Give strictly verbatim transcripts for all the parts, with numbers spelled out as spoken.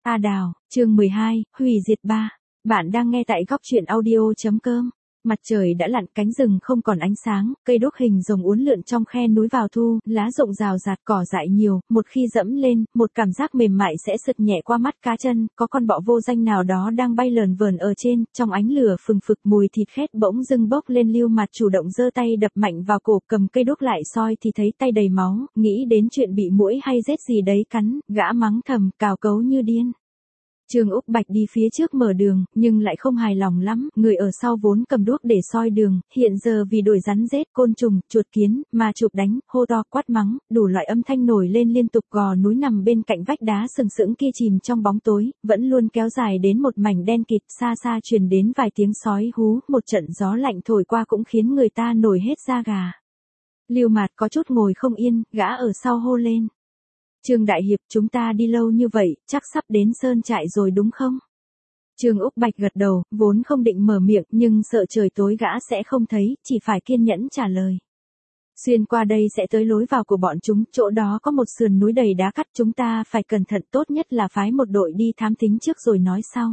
A Đào, chương mười hai, hủy diệt ba. Bạn đang nghe tại góc truyện audio.com. Mặt trời đã lặn, cánh rừng không còn ánh sáng, cây đúc hình rồng uốn lượn trong khe núi vào thu, lá rụng rào rạt, cỏ dại nhiều, một khi dẫm lên, một cảm giác mềm mại sẽ sượt nhẹ qua mắt cá chân, có con bọ vô danh nào đó đang bay lờn vờn ở trên, trong ánh lửa phừng phực mùi thịt khét bỗng dưng bốc lên. Lưu Mạt chủ động giơ tay đập mạnh vào cổ, cầm cây đúc lại soi thì thấy tay đầy máu, nghĩ đến chuyện bị muỗi hay rết gì đấy cắn, gã mắng thầm, cào cấu như điên. Trương Úc Bạch đi phía trước mở đường, nhưng lại không hài lòng lắm, người ở sau vốn cầm đuốc để soi đường, hiện giờ vì đuổi rắn rết, côn trùng, chuột kiến, mà chụp đánh, hô to quát mắng, đủ loại âm thanh nổi lên liên tục. Gò núi nằm bên cạnh vách đá sừng sững kia chìm trong bóng tối, vẫn luôn kéo dài đến một mảnh đen kịt, xa xa truyền đến vài tiếng sói hú, một trận gió lạnh thổi qua cũng khiến người ta nổi hết da gà. Lưu Mạt có chút ngồi không yên, gã ở sau hô lên. Trương Đại Hiệp, chúng ta đi lâu như vậy, chắc sắp đến sơn trại rồi đúng không? Trương Úc Bạch gật đầu, vốn không định mở miệng, nhưng sợ trời tối gã sẽ không thấy, chỉ phải kiên nhẫn trả lời. Xuyên qua đây sẽ tới lối vào của bọn chúng, chỗ đó có một sườn núi đầy đá cắt, chúng ta phải cẩn thận, tốt nhất là phái một đội đi thám thính trước rồi nói sau.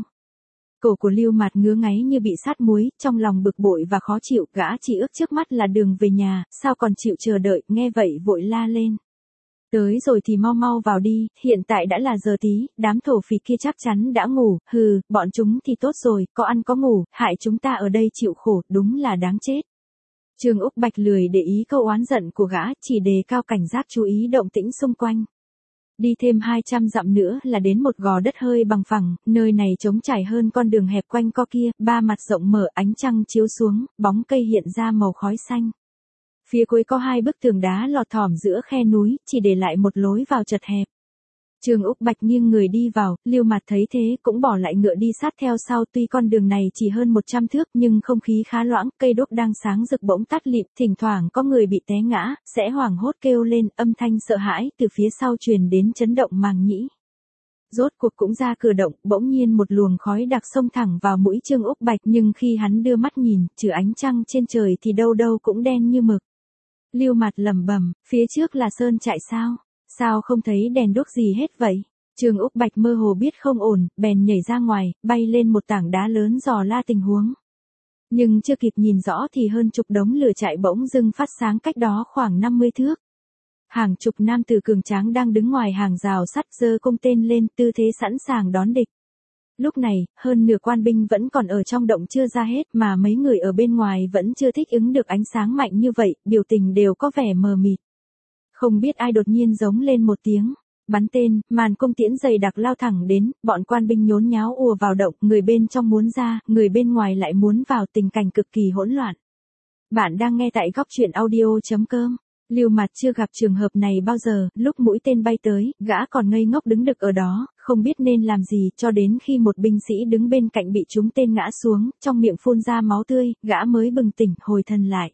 Cổ của Lưu Mạt ngứa ngáy như bị sát muối, trong lòng bực bội và khó chịu, gã chỉ ước trước mắt là đường về nhà, sao còn chịu chờ đợi, nghe vậy vội la lên. Tới rồi thì mau mau vào đi, hiện tại đã là giờ tí, đám thổ phỉ kia chắc chắn đã ngủ, hừ, bọn chúng thì tốt rồi, có ăn có ngủ, hại chúng ta ở đây chịu khổ, đúng là đáng chết. Trương Úc Bạch lười để ý câu oán giận của gã, chỉ đề cao cảnh giác chú ý động tĩnh xung quanh. Đi thêm hai trăm dặm nữa là đến một gò đất hơi bằng phẳng, nơi này trống trải hơn con đường hẹp quanh co kia, ba mặt rộng mở, ánh trăng chiếu xuống, bóng cây hiện ra màu khói xanh. Phía cuối có hai bức tường đá lọt thỏm giữa khe núi, chỉ để lại một lối vào chật hẹp. Trương Úc Bạch nghiêng người đi vào, Lưu Mạt thấy thế cũng bỏ lại ngựa đi sát theo sau. Tuy con đường này chỉ hơn một trăm thước nhưng không khí khá loãng, cây đuốc đang sáng rực bỗng tắt lịm, thỉnh thoảng có người bị té ngã, sẽ hoảng hốt kêu lên, âm thanh sợ hãi từ phía sau truyền đến chấn động màng nhĩ. Rốt cuộc cũng ra cửa động, bỗng nhiên một luồng khói đặc xông thẳng vào mũi Trương Úc Bạch, nhưng khi hắn đưa mắt nhìn, trừ ánh trăng trên trời thì đâu đâu cũng đen như mực. Lưu Mạt lẩm bẩm, phía trước là sơn trại sao? Sao không thấy đèn đuốc gì hết vậy? Trương Úc Bạch mơ hồ biết không ổn, bèn nhảy ra ngoài, bay lên một tảng đá lớn dò la tình huống. Nhưng chưa kịp nhìn rõ thì hơn chục đống lửa trại bỗng dưng phát sáng cách đó khoảng năm mươi thước. Hàng chục nam tử cường tráng đang đứng ngoài hàng rào sắt, giơ cung tên lên, tư thế sẵn sàng đón địch. Lúc này, hơn nửa quan binh vẫn còn ở trong động chưa ra hết, mà mấy người ở bên ngoài vẫn chưa thích ứng được ánh sáng mạnh như vậy, biểu tình đều có vẻ mờ mịt. Không biết ai đột nhiên giống lên một tiếng, bắn tên, màn cung tiễn dày đặc lao thẳng đến, bọn quan binh nhốn nháo ùa vào động, người bên trong muốn ra, người bên ngoài lại muốn vào, tình cảnh cực kỳ hỗn loạn. Bạn đang nghe tại góc truyện audio.com. Lưu Mạt chưa gặp trường hợp này bao giờ, lúc mũi tên bay tới, gã còn ngây ngốc đứng đực ở đó, không biết nên làm gì, cho đến khi một binh sĩ đứng bên cạnh bị trúng tên ngã xuống, trong miệng phun ra máu tươi, gã mới bừng tỉnh, hồi thần lại.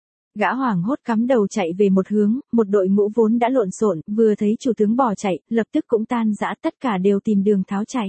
Gã hoảng hốt cắm đầu chạy về một hướng, một đội ngũ vốn đã lộn xộn, vừa thấy chủ tướng bỏ chạy, lập tức cũng tan rã, tất cả đều tìm đường tháo chạy.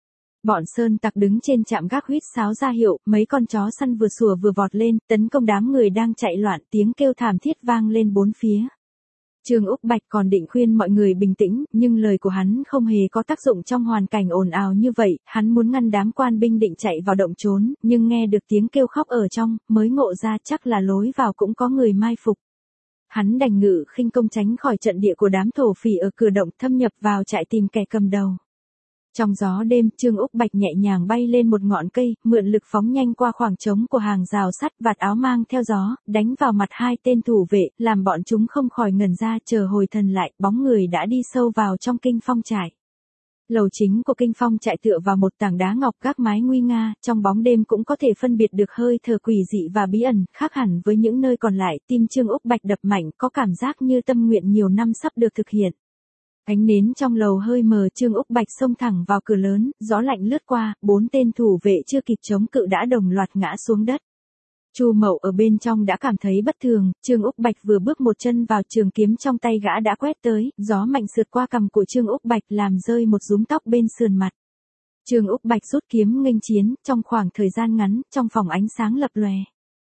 Bọn sơn tặc đứng trên trạm gác huýt sáo ra hiệu, mấy con chó săn vừa sủa vừa vọt lên, tấn công đám người đang chạy loạn, tiếng kêu thảm thiết vang lên bốn phía. Trương Úc Bạch còn định khuyên mọi người bình tĩnh, nhưng lời của hắn không hề có tác dụng trong hoàn cảnh ồn ào như vậy, hắn muốn ngăn đám quan binh định chạy vào động trốn, nhưng nghe được tiếng kêu khóc ở trong, mới ngộ ra chắc là lối vào cũng có người mai phục. Hắn đành ngự khinh công tránh khỏi trận địa của đám thổ phỉ ở cửa động, thâm nhập vào trại tìm kẻ cầm đầu. Trong gió đêm, Trương Úc Bạch nhẹ nhàng bay lên một ngọn cây, mượn lực phóng nhanh qua khoảng trống của hàng rào sắt, vạt áo mang theo gió, đánh vào mặt hai tên thủ vệ, làm bọn chúng không khỏi ngẩn ra, chờ hồi thần lại, bóng người đã đi sâu vào trong kinh phong trại. Lầu chính của kinh phong trại tựa vào một tảng đá ngọc gác mái nguy nga, trong bóng đêm cũng có thể phân biệt được hơi thở quỷ dị và bí ẩn, khác hẳn với những nơi còn lại. Tim Trương Úc Bạch đập mạnh, có cảm giác như tâm nguyện nhiều năm sắp được thực hiện. Ánh nến trong lầu hơi mờ, Trương Úc Bạch xông thẳng vào cửa lớn, gió lạnh lướt qua, bốn tên thủ vệ chưa kịp chống cự đã đồng loạt ngã xuống đất. Chu Mậu ở bên trong đã cảm thấy bất thường, Trương Úc Bạch vừa bước một chân vào, trường kiếm trong tay gã đã quét tới, gió mạnh sượt qua cằm của Trương Úc Bạch làm rơi một rúm tóc bên sườn mặt. Trương Úc Bạch rút kiếm nghênh chiến, trong khoảng thời gian ngắn, trong phòng ánh sáng lập lòe.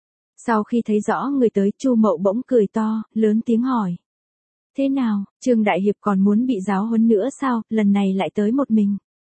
Sau khi thấy rõ người tới, Chu Mậu bỗng cười to, lớn tiếng hỏi. Thế nào, Trương Đại Hiệp còn muốn bị giáo huấn nữa sao, lần này lại tới một mình.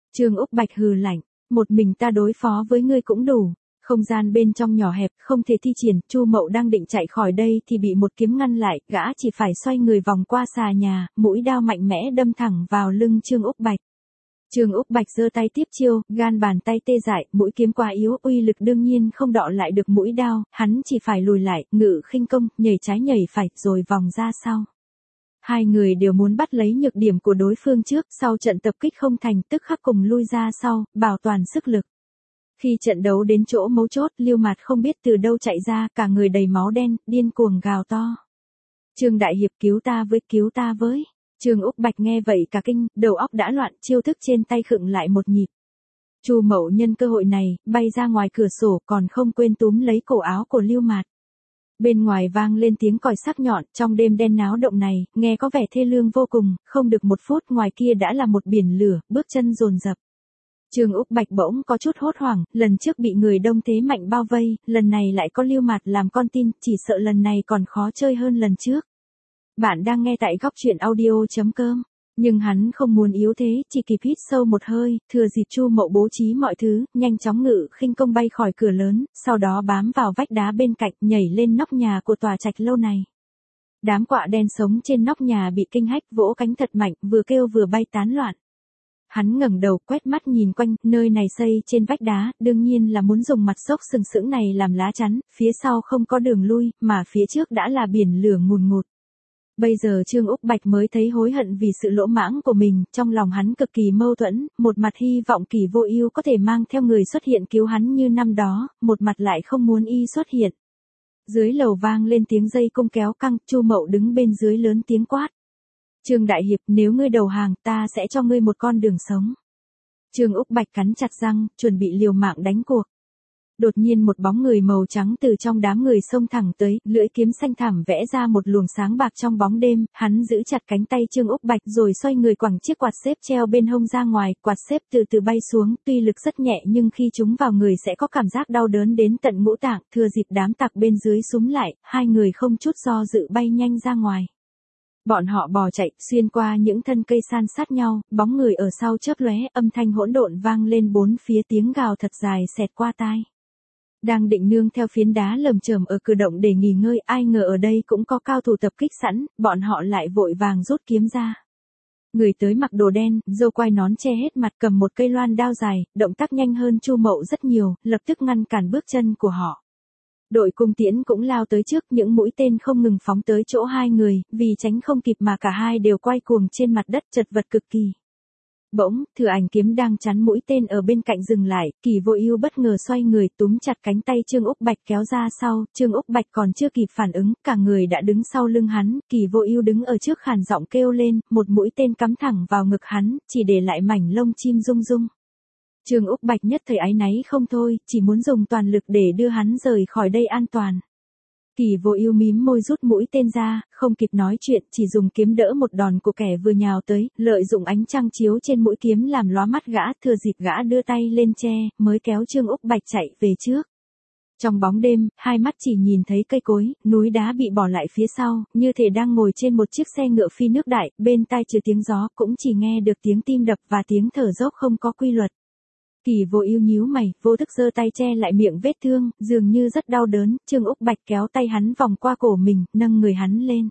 Trương Úc Bạch hừ lạnh, một mình ta đối phó với ngươi cũng đủ. Không gian bên trong nhỏ hẹp, không thể thi triển, Chu Mậu đang định chạy khỏi đây thì bị một kiếm ngăn lại, gã chỉ phải xoay người vòng qua xà nhà, mũi đao mạnh mẽ đâm thẳng vào lưng Trương Úc Bạch. Trương Úc Bạch giơ tay tiếp chiêu, gan bàn tay tê dại, mũi kiếm quá yếu, uy lực đương nhiên không đọ lại được mũi đao, hắn chỉ phải lùi lại, ngự khinh công, nhảy trái nhảy phải, rồi vòng ra sau. Hai người đều muốn bắt lấy nhược điểm của đối phương trước, sau trận tập kích không thành, tức khắc cùng lui ra sau, bảo toàn sức lực. Khi trận đấu đến chỗ mấu chốt, Lưu Mạt không biết từ đâu chạy ra, cả người đầy máu đen, điên cuồng gào to. Trương Đại Hiệp cứu ta với, cứu ta với. Trương Úc Bạch nghe vậy cả kinh, đầu óc đã loạn, chiêu thức trên tay khựng lại một nhịp. Chu Mậu nhân cơ hội này, bay ra ngoài cửa sổ, còn không quên túm lấy cổ áo của Lưu Mạt. Bên ngoài vang lên tiếng còi sắc nhọn, trong đêm đen náo động này, nghe có vẻ thê lương vô cùng, không được một phút ngoài kia đã là một biển lửa, bước chân dồn dập. Trương Úc Bạch bỗng có chút hốt hoảng, lần trước bị người đông thế mạnh bao vây, lần này lại có Lưu Mạt làm con tin, chỉ sợ lần này còn khó chơi hơn lần trước. Bạn đang nghe tại góc truyện audio chấm com. Nhưng hắn không muốn yếu thế, chỉ kịp hít sâu một hơi, thừa dịp Chu Mậu bố trí mọi thứ, nhanh chóng ngự khinh công bay khỏi cửa lớn, sau đó bám vào vách đá bên cạnh, nhảy lên nóc nhà của tòa trạch lâu này. Đám quạ đen sống trên nóc nhà bị kinh hách, vỗ cánh thật mạnh, vừa kêu vừa bay tán loạn. Hắn ngẩng đầu quét mắt nhìn quanh, nơi này xây trên vách đá, đương nhiên là muốn dùng mặt dốc sừng sững này làm lá chắn, phía sau không có đường lui, mà phía trước đã là biển lửa ngùn ngụt. Bây giờ Trương Úc Bạch mới thấy hối hận vì sự lỗ mãng của mình, trong lòng hắn cực kỳ mâu thuẫn, một mặt hy vọng Kỳ Vô Ưu có thể mang theo người xuất hiện cứu hắn như năm đó, một mặt lại không muốn y xuất hiện. Dưới lầu vang lên tiếng dây cung kéo căng, Chu Mậu đứng bên dưới lớn tiếng quát. Trương Đại Hiệp, nếu ngươi đầu hàng, ta sẽ cho ngươi một con đường sống. Trương Úc Bạch cắn chặt răng, chuẩn bị liều mạng đánh cuộc. Đột nhiên một bóng người màu trắng từ trong đám người xông thẳng tới, lưỡi kiếm xanh thẳm vẽ ra một luồng sáng bạc trong bóng đêm, hắn giữ chặt cánh tay Trương Úc Bạch rồi xoay người quẳng chiếc quạt xếp treo bên hông ra ngoài, quạt xếp từ từ bay xuống, tuy lực rất nhẹ nhưng khi chúng vào người sẽ có cảm giác đau đớn đến tận ngũ tạng, thừa dịp đám tặc bên dưới súng lại, hai người không chút do dự bay nhanh ra ngoài. Bọn họ bò chạy, xuyên qua những thân cây san sát nhau, bóng người ở sau chớp lóe, âm thanh hỗn độn vang lên bốn phía, tiếng gào thật dài xẹt qua tai. Đang định nương theo phiến đá lởm chởm ở cửa động để nghỉ ngơi, ai ngờ ở đây cũng có cao thủ tập kích sẵn, bọn họ lại vội vàng rút kiếm ra. Người tới mặc đồ đen, râu quai nón che hết mặt, cầm một cây loan đao dài, động tác nhanh hơn Chu Mậu rất nhiều, lập tức ngăn cản bước chân của họ. Đội cung tiễn cũng lao tới trước, những mũi tên không ngừng phóng tới chỗ hai người, vì tránh không kịp mà cả hai đều quay cuồng trên mặt đất, chật vật cực kỳ. Bỗng, Thừa Ảnh kiếm đang chắn mũi tên ở bên cạnh dừng lại, Kỳ Vô Ưu bất ngờ xoay người túm chặt cánh tay Trương Úc Bạch kéo ra sau, Trương Úc Bạch còn chưa kịp phản ứng, cả người đã đứng sau lưng hắn, Kỳ Vô Ưu đứng ở trước khàn giọng kêu lên, một mũi tên cắm thẳng vào ngực hắn, chỉ để lại mảnh lông chim rung rung. Trương Úc Bạch nhất thời áy náy không thôi, chỉ muốn dùng toàn lực để đưa hắn rời khỏi đây an toàn. Kỳ Vô Ưu mím môi rút mũi tên ra, không kịp nói chuyện, chỉ dùng kiếm đỡ một đòn của kẻ vừa nhào tới, lợi dụng ánh trăng chiếu trên mũi kiếm làm lóa mắt gã, thừa dịp gã đưa tay lên che, mới kéo Trương Úc Bạch chạy về trước. Trong bóng đêm, hai mắt chỉ nhìn thấy cây cối, núi đá bị bỏ lại phía sau, như thể đang ngồi trên một chiếc xe ngựa phi nước đại, bên tai trừ tiếng gió, cũng chỉ nghe được tiếng tim đập và tiếng thở dốc không có quy luật. Kỳ Vô Ưu nhíu mày, vô thức giơ tay che lại miệng vết thương, dường như rất đau đớn, Trương Úc Bạch kéo tay hắn vòng qua cổ mình, nâng người hắn lên.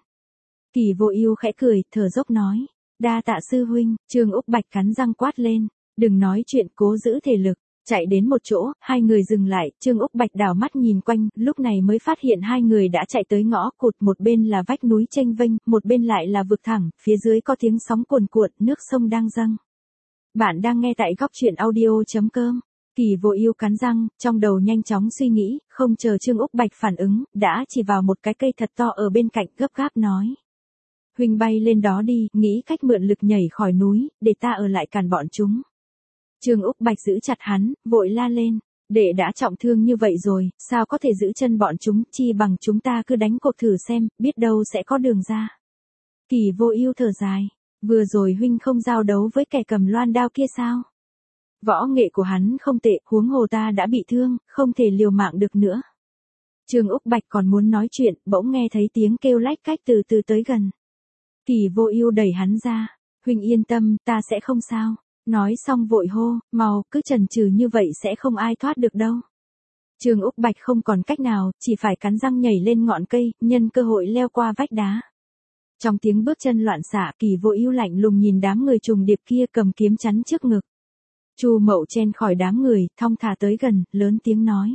Kỳ Vô Ưu khẽ cười, thở dốc nói, đa tạ sư huynh. Trương Úc Bạch cắn răng quát lên, đừng nói chuyện, cố giữ thể lực. Chạy đến một chỗ, hai người dừng lại, Trương Úc Bạch đảo mắt nhìn quanh, lúc này mới phát hiện hai người đã chạy tới ngõ cụt, một bên là vách núi chênh vênh, một bên lại là vực thẳm, phía dưới có tiếng sóng cuồn cuộn, nước sông đang dâng. Bạn đang nghe tại góc truyện audio chấm com. Kỳ Vô Ưu cắn răng, trong đầu nhanh chóng suy nghĩ, không chờ Trương Úc Bạch phản ứng, đã chỉ vào một cái cây thật to ở bên cạnh, gấp gáp nói. Huynh bay lên đó đi, nghĩ cách mượn lực nhảy khỏi núi, để ta ở lại cản bọn chúng. Trương Úc Bạch giữ chặt hắn, vội la lên, đệ đã trọng thương như vậy rồi, sao có thể giữ chân bọn chúng, chi bằng chúng ta cứ đánh cuộc thử xem, biết đâu sẽ có đường ra. Kỳ Vô Ưu thở dài. Vừa rồi huynh không giao đấu với kẻ cầm loan đao kia sao? Võ nghệ của hắn không tệ, huống hồ ta đã bị thương, không thể liều mạng được nữa. Trương Úc Bạch còn muốn nói chuyện, bỗng nghe thấy tiếng kêu lách cách từ từ tới gần. Kỳ Vô Ưu đẩy hắn ra, huynh yên tâm, ta sẽ không sao. Nói xong vội hô, mau, cứ chần chừ như vậy sẽ không ai thoát được đâu. Trương Úc Bạch không còn cách nào, chỉ phải cắn răng nhảy lên ngọn cây, nhân cơ hội leo qua vách đá. Trong tiếng bước chân loạn xạ, Kỳ Vô Ưu lạnh lùng nhìn đám người trùng điệp kia cầm kiếm chắn trước ngực. Chu Mậu chen khỏi đám người, thong thả tới gần, lớn tiếng nói.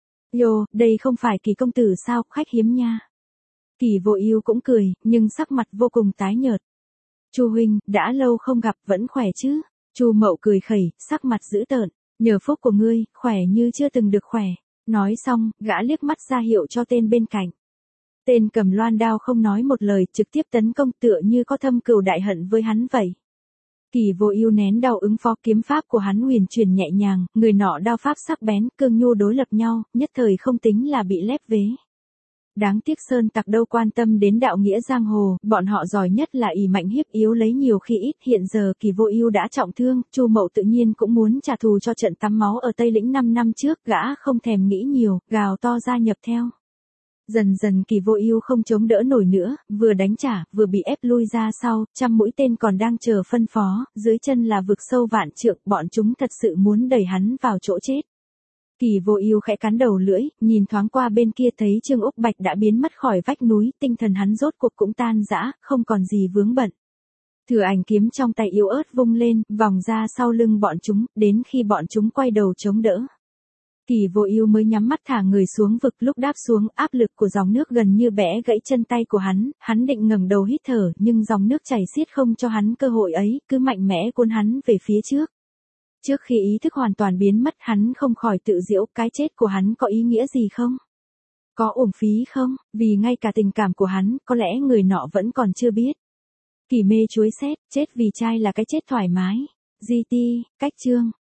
Yo, đây không phải Kỳ công tử sao, khách hiếm nha. Kỳ Vô Ưu cũng cười, nhưng sắc mặt vô cùng tái nhợt. Chu huynh, đã lâu không gặp, vẫn khỏe chứ? Chu Mậu cười khẩy, sắc mặt dữ tợn. Nhờ phúc của ngươi, khỏe như chưa từng được khỏe. Nói xong, gã liếc mắt ra hiệu cho tên bên cạnh. Tên cầm loan đao không nói một lời, trực tiếp tấn công tựa như có thâm cừu đại hận với hắn vậy. Kỳ Vô Ưu nén đau ứng phó, kiếm pháp của hắn huyền chuyển nhẹ nhàng, người nọ đao pháp sắc bén, cương nhu đối lập nhau, nhất thời không tính là bị lép vế. Đáng tiếc sơn tặc đâu quan tâm đến đạo nghĩa giang hồ, bọn họ giỏi nhất là ỷ mạnh hiếp yếu lấy nhiều khi ít. Hiện giờ Kỳ Vô Ưu đã trọng thương, Chu Mậu tự nhiên cũng muốn trả thù cho trận tắm máu ở Tây Lĩnh năm năm trước, gã không thèm nghĩ nhiều, gào to gia nhập theo. Dần dần Kỳ Vô Ưu không chống đỡ nổi nữa, vừa đánh trả, vừa bị ép lui ra sau, trăm mũi tên còn đang chờ phân phó, dưới chân là vực sâu vạn trượng, bọn chúng thật sự muốn đẩy hắn vào chỗ chết. Kỳ Vô Ưu khẽ cắn đầu lưỡi, nhìn thoáng qua bên kia thấy Trương Úc Bạch đã biến mất khỏi vách núi, tinh thần hắn rốt cuộc cũng tan rã, không còn gì vướng bận. Thừa ảnh kiếm trong tay yếu ớt vung lên, vòng ra sau lưng bọn chúng, đến khi bọn chúng quay đầu chống đỡ. Kỳ Vô Ưu mới nhắm mắt thả người xuống vực, lúc đáp xuống, áp lực của dòng nước gần như bẻ gãy chân tay của hắn, hắn định ngẩng đầu hít thở, nhưng dòng nước chảy xiết không cho hắn cơ hội ấy, cứ mạnh mẽ cuốn hắn về phía trước. Trước khi ý thức hoàn toàn biến mất, hắn không khỏi tự giễu, cái chết của hắn có ý nghĩa gì không? Có uổng phí không? Vì ngay cả tình cảm của hắn, có lẽ người nọ vẫn còn chưa biết. Kỳ Mê chuối xét, chết vì trai là cái chết thoải mái. giê tê, cách chương.